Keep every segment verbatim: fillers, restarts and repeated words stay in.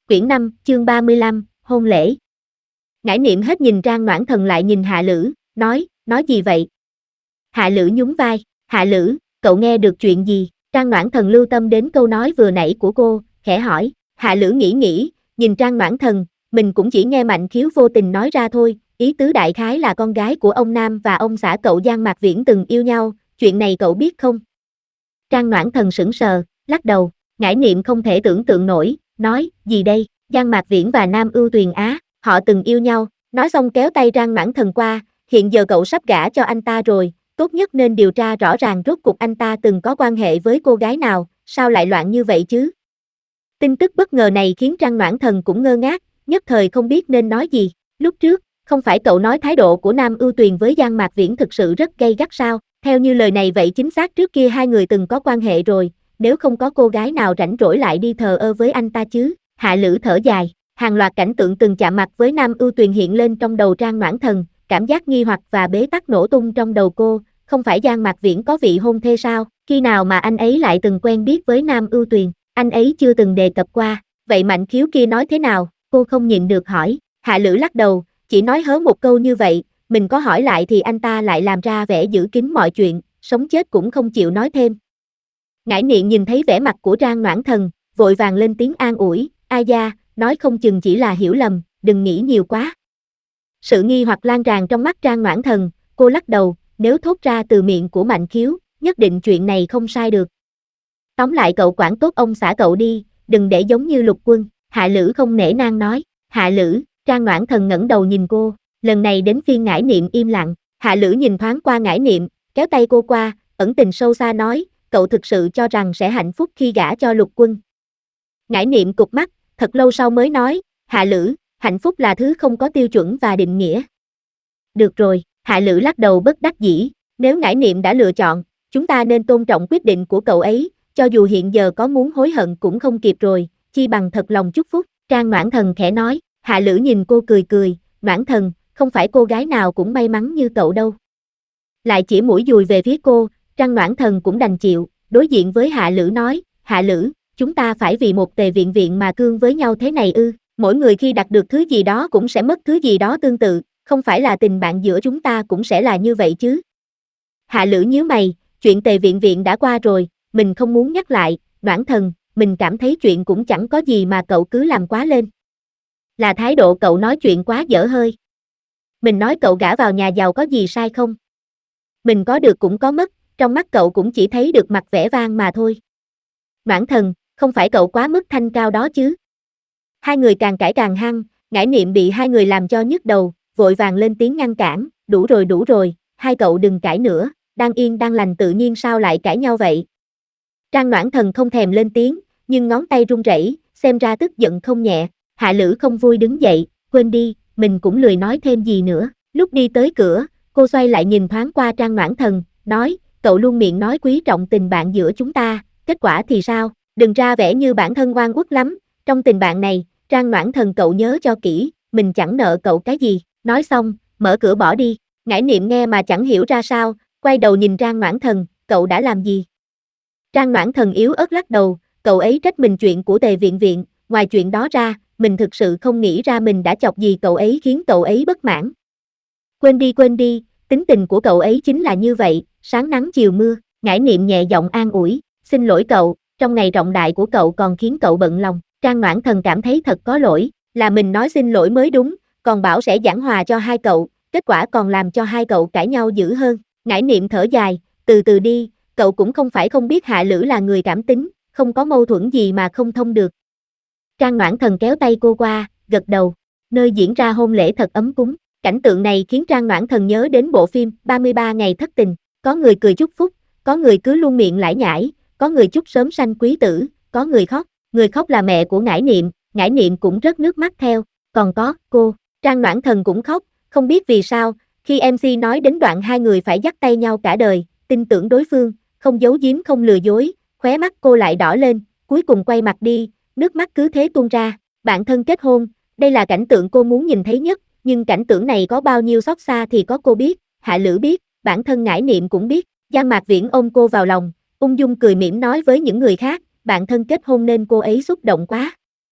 Quyển năm, chương ba mươi lăm, hôn lễ. Ngải Niệm hết nhìn Trang Noãn Thần lại nhìn Hạ Lữ, nói, nói gì vậy? Hạ Lữ nhún vai, Hạ Lữ, cậu nghe được chuyện gì? Trang Noãn Thần lưu tâm đến câu nói vừa nãy của cô, khẽ hỏi. Hạ Lữ nghĩ nghĩ, nhìn Trang Noãn Thần, mình cũng chỉ nghe Mạnh Khiếu vô tình nói ra thôi, ý tứ đại khái là con gái của ông Nam và ông xã cậu Giang Mạc Viễn từng yêu nhau, chuyện này cậu biết không? Trang Noãn Thần sững sờ, lắc đầu, Ngải Niệm không thể tưởng tượng nổi, nói, gì đây, Giang Mạc Viễn và Nam Ưu Tuyền Á, họ từng yêu nhau, nói xong kéo tay Trang Noãn Thần qua, hiện giờ cậu sắp gả cho anh ta rồi, tốt nhất nên điều tra rõ ràng rốt cuộc anh ta từng có quan hệ với cô gái nào, sao lại loạn như vậy chứ? Tin tức bất ngờ này khiến Trang Noãn Thần cũng ngơ ngác, nhất thời không biết nên nói gì, lúc trước, không phải cậu nói thái độ của Nam Ưu Tuyền với Giang Mạc Viễn thực sự rất gay gắt sao, theo như lời này vậy chính xác trước kia hai người từng có quan hệ rồi, nếu không có cô gái nào rảnh rỗi lại đi thờ ơ với anh ta chứ, Hạ Lữ thở dài, hàng loạt cảnh tượng từng chạm mặt với Nam Ưu Tuyền hiện lên trong đầu Trang Noãn Thần, cảm giác nghi hoặc và bế tắc nổ tung trong đầu cô, không phải Giang Mạc Viễn có vị hôn thê sao, khi nào mà anh ấy lại từng quen biết với Nam Ưu Tuyền, anh ấy chưa từng đề cập qua, vậy Mạnh Khiếu kia nói thế nào, cô không nhịn được hỏi, Hạ Lữ lắc đầu, chỉ nói hớ một câu như vậy, mình có hỏi lại thì anh ta lại làm ra vẻ giữ kín mọi chuyện, sống chết cũng không chịu nói thêm. Ngải Niệm nhìn thấy vẻ mặt của Trang Noãn Thần, vội vàng lên tiếng an ủi, ai da, nói không chừng chỉ là hiểu lầm, đừng nghĩ nhiều quá. Sự nghi hoặc lan tràn trong mắt Trang Noãn Thần, cô lắc đầu, nếu thốt ra từ miệng của Mạnh Khiếu, nhất định chuyện này không sai được. Tóm lại cậu quản tốt ông xã cậu đi, đừng để giống như Lục Quân, Hạ Lữ không nể nang nói, Hạ Lữ, Trang Noãn Thần ngẩng đầu nhìn cô, lần này đến phiên Ngải Niệm im lặng, Hạ Lữ nhìn thoáng qua Ngải Niệm, kéo tay cô qua, ẩn tình sâu xa nói, cậu thực sự cho rằng sẽ hạnh phúc khi gả cho Lục Quân. Ngải Niệm cụp mắt, thật lâu sau mới nói, Hạ Lữ, hạnh phúc là thứ không có tiêu chuẩn và định nghĩa. Được rồi, Hạ Lữ lắc đầu bất đắc dĩ, nếu Ngải Niệm đã lựa chọn, chúng ta nên tôn trọng quyết định của cậu ấy, cho dù hiện giờ có muốn hối hận cũng không kịp rồi, chi bằng thật lòng chúc phúc, Trang Noãn Thần khẽ nói, Hạ Lữ nhìn cô cười cười, Noãn Thần, không phải cô gái nào cũng may mắn như cậu đâu. Lại chỉ mũi dùi về phía cô, Trang Noãn Thần cũng đành chịu, đối diện với Hạ Lữ nói, Hạ Lữ, chúng ta phải vì một tề viện viện mà cương với nhau thế này ư, mỗi người khi đạt được thứ gì đó cũng sẽ mất thứ gì đó tương tự, không phải là tình bạn giữa chúng ta cũng sẽ là như vậy chứ. Hạ Lữ nhíu mày, chuyện tề viện viện đã qua rồi, mình không muốn nhắc lại, Noãn Thần, mình cảm thấy chuyện cũng chẳng có gì mà cậu cứ làm quá lên. Là thái độ cậu nói chuyện quá dở hơi. Mình nói cậu gả vào nhà giàu có gì sai không? Mình có được cũng có mất, trong mắt cậu cũng chỉ thấy được mặt vẻ vang mà thôi. Noãn Thần, không phải cậu quá mức thanh cao đó chứ? Hai người càng cãi càng hăng, Ngải Niệm bị hai người làm cho nhức đầu, vội vàng lên tiếng ngăn cản, đủ rồi đủ rồi, hai cậu đừng cãi nữa, đang yên đang lành tự nhiên sao lại cãi nhau vậy? Trang Noãn Thần không thèm lên tiếng, nhưng ngón tay run rẩy, xem ra tức giận không nhẹ, Hạ Lữ không vui đứng dậy, quên đi, mình cũng lười nói thêm gì nữa, lúc đi tới cửa, cô xoay lại nhìn thoáng qua Trang Noãn Thần, nói, cậu luôn miệng nói quý trọng tình bạn giữa chúng ta, kết quả thì sao, đừng ra vẻ như bản thân oan uất lắm, trong tình bạn này, Trang Noãn Thần cậu nhớ cho kỹ, mình chẳng nợ cậu cái gì, nói xong, mở cửa bỏ đi, Ngải Niệm nghe mà chẳng hiểu ra sao, quay đầu nhìn Trang Noãn Thần, cậu đã làm gì? Trang Noãn Thần yếu ớt lắc đầu, cậu ấy trách mình chuyện của tề viện viện, ngoài chuyện đó ra, mình thực sự không nghĩ ra mình đã chọc gì cậu ấy khiến cậu ấy bất mãn. Quên đi quên đi, tính tình của cậu ấy chính là như vậy, sáng nắng chiều mưa, Ngải Niệm nhẹ giọng an ủi, xin lỗi cậu, trong ngày trọng đại của cậu còn khiến cậu bận lòng, Trang Noãn Thần cảm thấy thật có lỗi, là mình nói xin lỗi mới đúng, còn bảo sẽ giảng hòa cho hai cậu, kết quả còn làm cho hai cậu cãi nhau dữ hơn, Ngải Niệm thở dài, từ từ đi, cậu cũng không phải không biết Hạ Lữ là người cảm tính, không có mâu thuẫn gì mà không thông được. Trang Noãn Thần kéo tay cô qua, gật đầu, nơi diễn ra hôn lễ thật ấm cúng, cảnh tượng này khiến Trang Noãn Thần nhớ đến bộ phim ba mươi ba ngày thất tình, có người cười chúc phúc, có người cứ luôn miệng lải nhải, có người chúc sớm sanh quý tử, có người khóc, người khóc là mẹ của Ngải Niệm, Ngải Niệm cũng rớt nước mắt theo, còn có, cô, Trang Noãn Thần cũng khóc, không biết vì sao, khi em xê nói đến đoạn hai người phải dắt tay nhau cả đời, tin tưởng đối phương, không giấu giếm không lừa dối, khóe mắt cô lại đỏ lên, cuối cùng quay mặt đi, nước mắt cứ thế tuôn ra, bạn thân kết hôn, đây là cảnh tượng cô muốn nhìn thấy nhất, nhưng cảnh tượng này có bao nhiêu xót xa thì có cô biết, Hạ Lữ biết, bản thân Ngải Niệm cũng biết, Giang Mạc Viễn ôm cô vào lòng, ung dung cười mỉm nói với những người khác, bạn thân kết hôn nên cô ấy xúc động quá.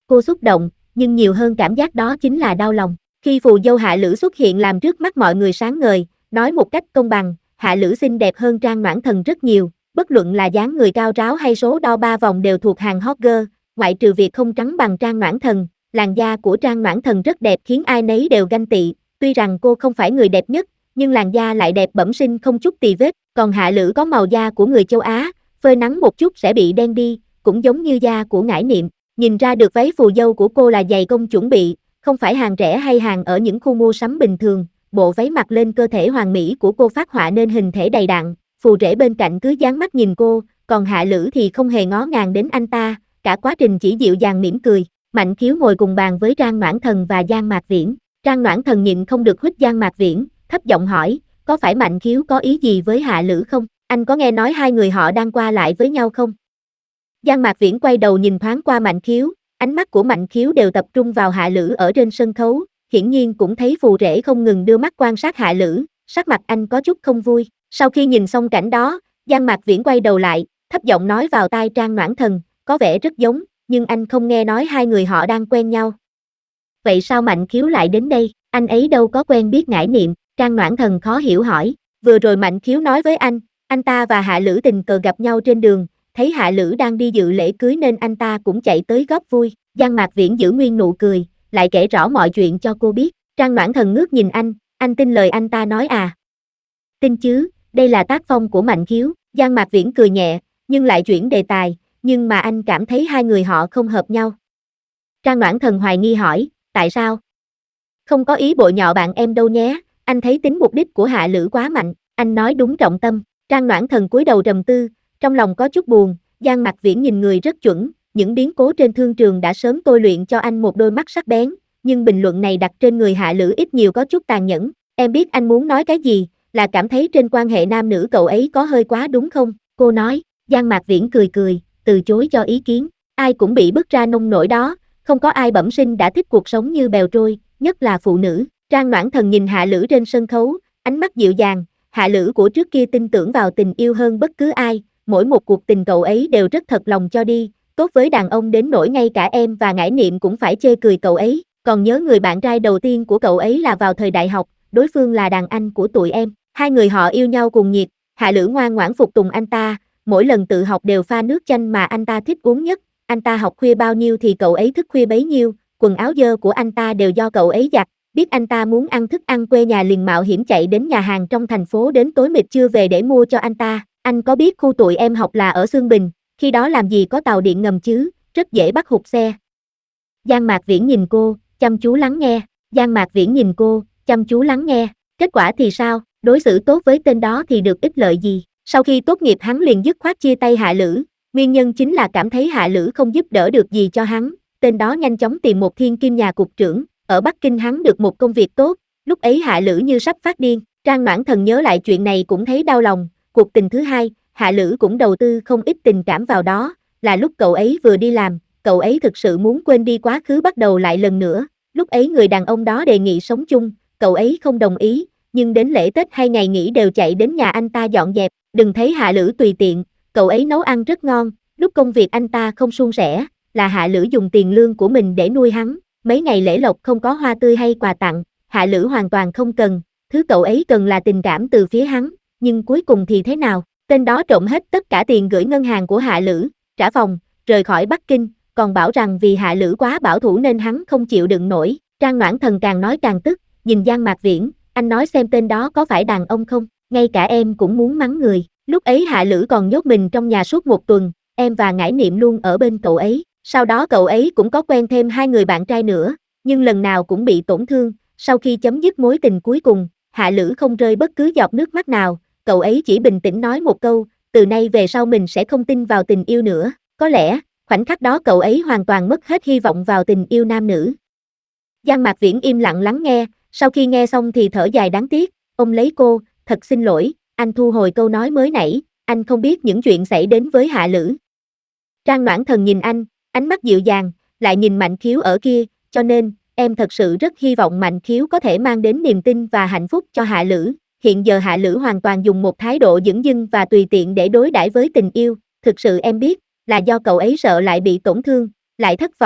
Cô xúc động, nhưng nhiều hơn cảm giác đó chính là đau lòng. Khi phù dâu Hạ Lữ xuất hiện làm trước mắt mọi người sáng ngời, nói một cách công bằng, Hạ Lữ xinh đẹp hơn Trang Noãn Thần rất nhiều, bất luận là dáng người cao ráo hay số đo ba vòng đều thuộc hàng hot girl, ngoại trừ việc không trắng bằng Trang Noãn Thần, làn da của Trang Noãn Thần rất đẹp khiến ai nấy đều ganh tị, tuy rằng cô không phải người đẹp nhất, nhưng làn da lại đẹp bẩm sinh không chút tì vết, còn Hạ Lữ có màu da của người châu Á, phơi nắng một chút sẽ bị đen đi, cũng giống như da của Ngải Niệm, nhìn ra được váy phù dâu của cô là giày công chuẩn bị, không phải hàng rẻ hay hàng ở những khu mua sắm bình thường, bộ váy mặc lên cơ thể hoàn mỹ của cô phát họa nên hình thể đầy đặn, phù rể bên cạnh cứ dán mắt nhìn cô, còn Hạ Lữ thì không hề ngó ngàng đến anh ta, cả quá trình chỉ dịu dàng mỉm cười. Mạnh Khiếu ngồi cùng bàn với Trang Noãn Thần và Giang Mạc Viễn, Trang Noãn Thần nhịn không được huých Giang Mạc Viễn, thấp giọng hỏi, có phải Mạnh Khiếu có ý gì với Hạ Lữ không? Anh có nghe nói hai người họ đang qua lại với nhau không? Giang Mạc Viễn quay đầu nhìn thoáng qua Mạnh Khiếu, ánh mắt của Mạnh Khiếu đều tập trung vào Hạ Lữ ở trên sân khấu, hiển nhiên cũng thấy phù rể không ngừng đưa mắt quan sát Hạ Lữ, sắc mặt anh có chút không vui. Sau khi nhìn xong cảnh đó, Giang Mạc Viễn quay đầu lại, thấp giọng nói vào tai Trang Noãn Thần, có vẻ rất giống, nhưng anh không nghe nói hai người họ đang quen nhau. Vậy sao Mạnh Khiếu lại đến đây, anh ấy đâu có quen biết Ngải Niệm, Trang Noãn Thần khó hiểu hỏi, vừa rồi Mạnh Khiếu nói với anh, anh ta và Hạ Lữ tình cờ gặp nhau trên đường, thấy Hạ Lữ đang đi dự lễ cưới nên anh ta cũng chạy tới góp vui. Giang Mạc Viễn giữ nguyên nụ cười, lại kể rõ mọi chuyện cho cô biết. Trang Noãn Thần ngước nhìn anh, anh tin lời anh ta nói à? Tin chứ, đây là tác phong của Mạnh Khiếu. Giang Mạc Viễn cười nhẹ, nhưng lại chuyển đề tài, nhưng mà anh cảm thấy hai người họ không hợp nhau. Trang Noãn Thần hoài nghi hỏi, tại sao? Không có ý bội nhọ bạn em đâu nhé, anh thấy tính mục đích của Hạ Lữ quá mạnh, anh nói đúng trọng tâm. Trang Noãn Thần cúi đầu trầm tư, trong lòng có chút buồn. Giang Mạc Viễn nhìn người rất chuẩn, những biến cố trên thương trường đã sớm tôi luyện cho anh một đôi mắt sắc bén, nhưng bình luận này đặt trên người Hạ Lữ ít nhiều có chút tàn nhẫn. Em biết anh muốn nói cái gì, là cảm thấy trên quan hệ nam nữ cậu ấy có hơi quá đúng không? Cô nói. Giang Mạc Viễn cười cười, từ chối cho ý kiến. Ai cũng bị bức ra nông nổi đó, không có ai bẩm sinh đã thích cuộc sống như bèo trôi, nhất là phụ nữ. Trang Noãn Thần nhìn Hạ Lữ trên sân khấu, ánh mắt dịu dàng. Hạ Lữ của trước kia tin tưởng vào tình yêu hơn bất cứ ai, mỗi một cuộc tình cậu ấy đều rất thật lòng cho đi, tốt với đàn ông đến nỗi ngay cả em và Ngải Niệm cũng phải chê cười cậu ấy. Còn nhớ người bạn trai đầu tiên của cậu ấy là vào thời đại học, đối phương là đàn anh của tụi em. Hai người họ yêu nhau cùng nhiệt, Hạ Lữ ngoan ngoãn phục tùng anh ta, mỗi lần tự học đều pha nước chanh mà anh ta thích uống nhất, anh ta học khuya bao nhiêu thì cậu ấy thức khuya bấy nhiêu, quần áo dơ của anh ta đều do cậu ấy giặt, biết anh ta muốn ăn thức ăn quê nhà liền mạo hiểm chạy đến nhà hàng trong thành phố đến tối mịt chưa về để mua cho anh ta. Anh có biết khu tụi em học là ở Xương Bình, khi đó làm gì có tàu điện ngầm chứ, rất dễ bắt hụt xe. Giang Mạc Viễn nhìn cô, chăm chú lắng nghe, Giang Mạc Viễn nhìn cô, chăm chú lắng nghe, kết quả thì sao, đối xử tốt với tên đó thì được ích lợi gì. Sau khi tốt nghiệp hắn liền dứt khoát chia tay Hạ Lữ, nguyên nhân chính là cảm thấy Hạ Lữ không giúp đỡ được gì cho hắn, tên đó nhanh chóng tìm một thiên kim nhà cục trưởng, ở Bắc Kinh hắn được một công việc tốt, lúc ấy Hạ Lữ như sắp phát điên. Trang Noãn Thần nhớ lại chuyện này cũng thấy đau lòng, cuộc tình thứ hai, Hạ Lữ cũng đầu tư không ít tình cảm vào đó, là lúc cậu ấy vừa đi làm, cậu ấy thực sự muốn quên đi quá khứ bắt đầu lại lần nữa, lúc ấy người đàn ông đó đề nghị sống chung, cậu ấy không đồng ý, nhưng đến lễ Tết hay ngày nghỉ đều chạy đến nhà anh ta dọn dẹp, đừng thấy Hạ Lữ tùy tiện, cậu ấy nấu ăn rất ngon, lúc công việc anh ta không suôn sẻ, là Hạ Lữ dùng tiền lương của mình để nuôi hắn, mấy ngày lễ lộc không có hoa tươi hay quà tặng, Hạ Lữ hoàn toàn không cần, thứ cậu ấy cần là tình cảm từ phía hắn, nhưng cuối cùng thì thế nào, tên đó trộm hết tất cả tiền gửi ngân hàng của Hạ Lữ, trả phòng, rời khỏi Bắc Kinh, còn bảo rằng vì Hạ Lữ quá bảo thủ nên hắn không chịu đựng nổi. Trang Noãn Thần càng nói càng tức, nhìn Giang Mạc Viễn, anh nói xem tên đó có phải đàn ông không, ngay cả em cũng muốn mắng người, lúc ấy Hạ Lữ còn nhốt mình trong nhà suốt một tuần, em và Ngải Niệm luôn ở bên cậu ấy, sau đó cậu ấy cũng có quen thêm hai người bạn trai nữa, nhưng lần nào cũng bị tổn thương, sau khi chấm dứt mối tình cuối cùng, Hạ Lữ không rơi bất cứ giọt nước mắt nào, cậu ấy chỉ bình tĩnh nói một câu, từ nay về sau mình sẽ không tin vào tình yêu nữa, có lẽ, khoảnh khắc đó cậu ấy hoàn toàn mất hết hy vọng vào tình yêu nam nữ. Giang Mạc Viễn im lặng lắng nghe, sau khi nghe xong thì thở dài đáng tiếc, ôm lấy cô, thật xin lỗi, anh thu hồi câu nói mới nãy, anh không biết những chuyện xảy đến với Hạ Lữ. Trang Noãn Thần nhìn anh, ánh mắt dịu dàng, lại nhìn Mạnh Khiếu ở kia, cho nên, em thật sự rất hy vọng Mạnh Khiếu có thể mang đến niềm tin và hạnh phúc cho Hạ Lữ. Hiện giờ Hạ Lữ hoàn toàn dùng một thái độ dửng dưng và tùy tiện để đối đãi với tình yêu, thực sự em biết, là do cậu ấy sợ lại bị tổn thương, lại thất vọng,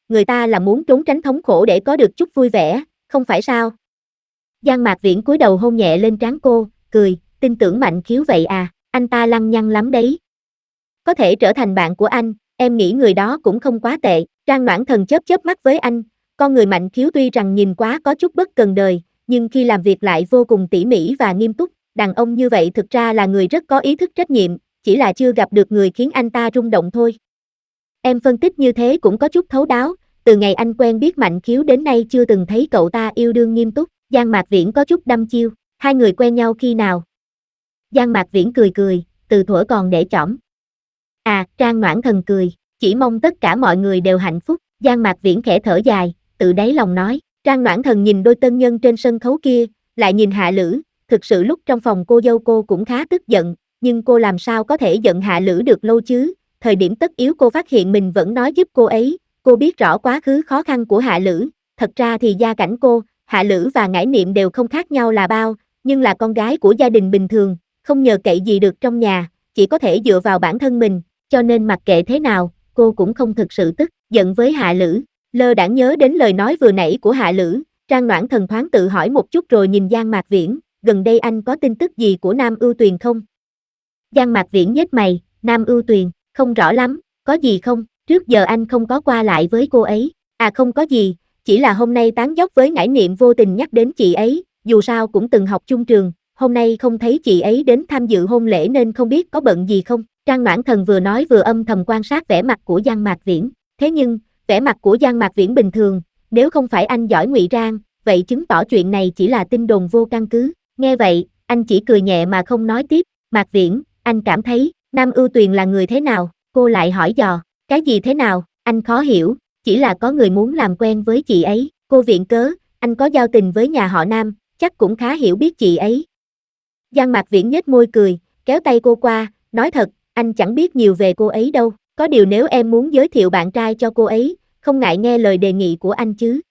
người ta là muốn trốn tránh thống khổ để có được chút vui vẻ, không phải sao? Giang Mạc Viễn cúi đầu hôn nhẹ lên trán cô, cười, tin tưởng Mạnh Khiếu vậy à, anh ta lăng nhăng lắm đấy. Có thể trở thành bạn của anh, em nghĩ người đó cũng không quá tệ. Trang Noãn Thần chớp chớp mắt với anh, con người Mạnh Khiếu tuy rằng nhìn quá có chút bất cần đời, nhưng khi làm việc lại vô cùng tỉ mỉ và nghiêm túc, đàn ông như vậy thực ra là người rất có ý thức trách nhiệm, chỉ là chưa gặp được người khiến anh ta rung động thôi. Em phân tích như thế cũng có chút thấu đáo, từ ngày anh quen biết Mạnh Khiếu đến nay chưa từng thấy cậu ta yêu đương nghiêm túc. Giang Mạc Viễn có chút đăm chiêu, hai người quen nhau khi nào? Giang Mạc Viễn cười cười, từ thuở còn để chỏm. À, Trang Noãn Thần cười, chỉ mong tất cả mọi người đều hạnh phúc. Giang Mạc Viễn khẽ thở dài, tự đáy lòng nói. Trang Noãn Thần nhìn đôi tân nhân trên sân khấu kia, lại nhìn Hạ Lữ, thực sự lúc trong phòng cô dâu cô cũng khá tức giận, nhưng cô làm sao có thể giận Hạ Lữ được lâu chứ? Thời điểm tất yếu cô phát hiện mình vẫn nói giúp cô ấy, cô biết rõ quá khứ khó khăn của Hạ Lữ, thật ra thì gia cảnh cô, Hạ Lữ và Ngải Niệm đều không khác nhau là bao, nhưng là con gái của gia đình bình thường, không nhờ cậy gì được trong nhà, chỉ có thể dựa vào bản thân mình, cho nên mặc kệ thế nào, cô cũng không thực sự tức giận với Hạ Lữ. Lơ đãng nhớ đến lời nói vừa nãy của Hạ Lữ, Trang Noãn Thần thoáng tự hỏi một chút rồi nhìn Giang Mạc Viễn, gần đây anh có tin tức gì của Nam Ưu Tuyền không? Giang Mạc Viễn nhếch mày, Nam Ưu Tuyền, không rõ lắm, có gì không, trước giờ anh không có qua lại với cô ấy, à không có gì, chỉ là hôm nay tán dóc với Ngải Niệm vô tình nhắc đến chị ấy, dù sao cũng từng học chung trường, hôm nay không thấy chị ấy đến tham dự hôn lễ nên không biết có bận gì không. Trang Noãn Thần vừa nói vừa âm thầm quan sát vẻ mặt của Giang Mạc Viễn, thế nhưng, vẻ mặt của Giang Mạc Viễn bình thường, nếu không phải anh giỏi ngụy trang, vậy chứng tỏ chuyện này chỉ là tin đồn vô căn cứ. Nghe vậy, anh chỉ cười nhẹ mà không nói tiếp. Mạc Viễn, anh cảm thấy, Nam Ưu Tuyền là người thế nào? Cô lại hỏi dò, cái gì thế nào? Anh khó hiểu, chỉ là có người muốn làm quen với chị ấy. Cô viện cớ, anh có giao tình với nhà họ Nam, chắc cũng khá hiểu biết chị ấy. Giang Mạc Viễn nhếch môi cười, kéo tay cô qua, nói thật, anh chẳng biết nhiều về cô ấy đâu, có điều nếu em muốn giới thiệu bạn trai cho cô ấy, không ngại nghe lời đề nghị của anh chứ.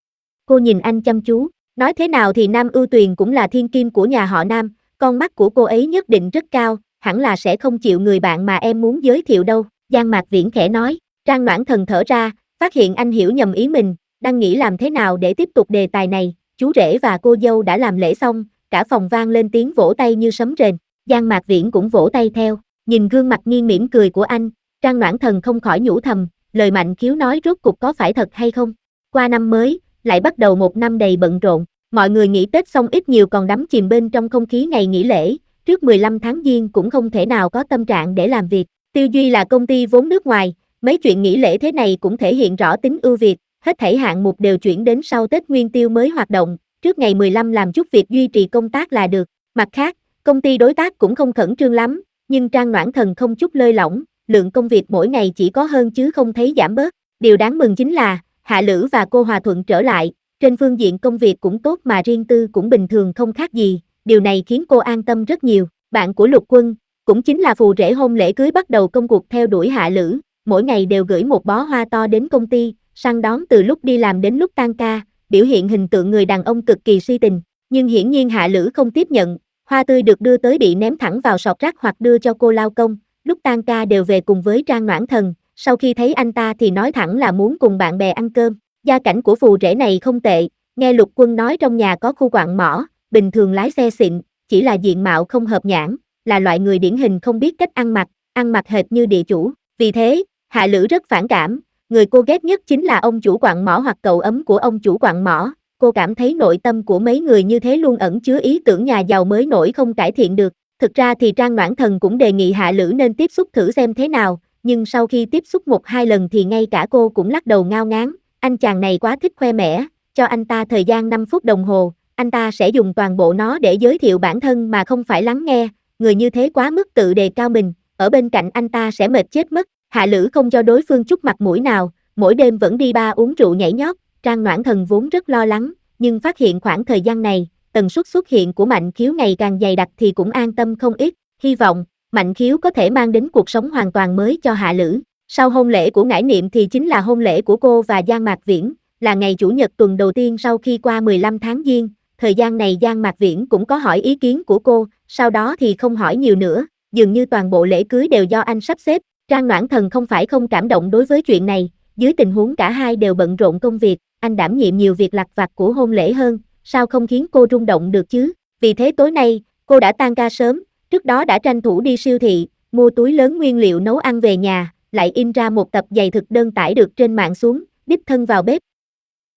Cô nhìn anh chăm chú, nói thế nào thì Nam Ưu Tuyền cũng là thiên kim của nhà họ Nam, con mắt của cô ấy nhất định rất cao, hẳn là sẽ không chịu người bạn mà em muốn giới thiệu đâu. Giang Mạc Viễn khẽ nói. Trang Noãn Thần thở ra, phát hiện anh hiểu nhầm ý mình, đang nghĩ làm thế nào để tiếp tục đề tài này. Chú rể và cô dâu đã làm lễ xong, cả phòng vang lên tiếng vỗ tay như sấm rền. Giang Mạc Viễn cũng vỗ tay theo, nhìn gương mặt nghiêng mỉm cười của anh, Trang Noãn Thần không khỏi nhủ thầm, lời Mạnh Khiếu nói rốt cục có phải thật hay không. Qua năm mới, lại bắt đầu một năm đầy bận rộn, mọi người nghỉ Tết xong ít nhiều còn đắm chìm bên trong không khí ngày nghỉ lễ, trước mười lăm tháng Giêng cũng không thể nào có tâm trạng để làm việc. Tiêu Duy là công ty vốn nước ngoài, mấy chuyện nghỉ lễ thế này cũng thể hiện rõ tính ưu việt, hết thảy hạng mục đều chuyển đến sau Tết Nguyên Tiêu mới hoạt động, trước ngày mười lăm làm chút việc duy trì công tác là được. Mặt khác, công ty đối tác cũng không khẩn trương lắm, nhưng Trang Noãn Thần không chút lơi lỏng, lượng công việc mỗi ngày chỉ có hơn chứ không thấy giảm bớt. Điều đáng mừng chính là, Hạ Lữ và cô Hòa thuận trở lại, trên phương diện công việc cũng tốt mà riêng tư cũng bình thường không khác gì, điều này khiến cô an tâm rất nhiều. Bạn của Lục Quân, cũng chính là phù rể hôn lễ cưới bắt đầu công cuộc theo đuổi Hạ Lữ, mỗi ngày đều gửi một bó hoa to đến công ty, săn đón từ lúc đi làm đến lúc tan ca, biểu hiện hình tượng người đàn ông cực kỳ si tình, nhưng hiển nhiên Hạ Lữ không tiếp nhận, hoa tươi được đưa tới bị ném thẳng vào sọt rác hoặc đưa cho cô lao công, lúc tan ca đều về cùng với Trang Noãn Thần, sau khi thấy anh ta thì nói thẳng là muốn cùng bạn bè ăn cơm. Gia cảnh của phù rể này không tệ, nghe Lục Quân nói trong nhà có khu quặng mỏ, bình thường lái xe xịn, chỉ là diện mạo không hợp nhãn, là loại người điển hình không biết cách ăn mặc, ăn mặc hệt như địa chủ, vì thế, Hạ Lữ rất phản cảm, người cô ghét nhất chính là ông chủ quặng mỏ hoặc cậu ấm của ông chủ quặng mỏ, cô cảm thấy nội tâm của mấy người như thế luôn ẩn chứa ý tưởng nhà giàu mới nổi không cải thiện được. Thực ra thì Trang Noãn Thần cũng đề nghị Hạ Lữ nên tiếp xúc thử xem thế nào, nhưng sau khi tiếp xúc một hai lần thì ngay cả cô cũng lắc đầu ngao ngán, anh chàng này quá thích khoe mẽ, cho anh ta thời gian năm phút đồng hồ, anh ta sẽ dùng toàn bộ nó để giới thiệu bản thân mà không phải lắng nghe, người như thế quá mức tự đề cao mình, ở bên cạnh anh ta sẽ mệt chết mất. Hạ Lữ không cho đối phương chút mặt mũi nào, mỗi đêm vẫn đi bar uống rượu nhảy nhót, Trang Noãn Thần vốn rất lo lắng, nhưng phát hiện khoảng thời gian này, tần suất xuất hiện của Mạnh Khiếu ngày càng dày đặc thì cũng an tâm không ít, hy vọng, Mạnh Khiếu có thể mang đến cuộc sống hoàn toàn mới cho Hạ Lữ. Sau hôn lễ của Ngải Niệm thì chính là hôn lễ của cô và Giang Mạc Viễn, là ngày Chủ nhật tuần đầu tiên sau khi qua mười lăm tháng Giêng, thời gian này Giang Mạc Viễn cũng có hỏi ý kiến của cô, sau đó thì không hỏi nhiều nữa, dường như toàn bộ lễ cưới đều do anh sắp xếp. Trang Noãn Thần không phải không cảm động đối với chuyện này, dưới tình huống cả hai đều bận rộn công việc, anh đảm nhiệm nhiều việc lặt vặt của hôn lễ hơn, sao không khiến cô rung động được chứ? Vì thế tối nay, cô đã tan ca sớm, trước đó đã tranh thủ đi siêu thị, mua túi lớn nguyên liệu nấu ăn về nhà, lại in ra một tập giày thực đơn tải được trên mạng xuống, đích thân vào bếp,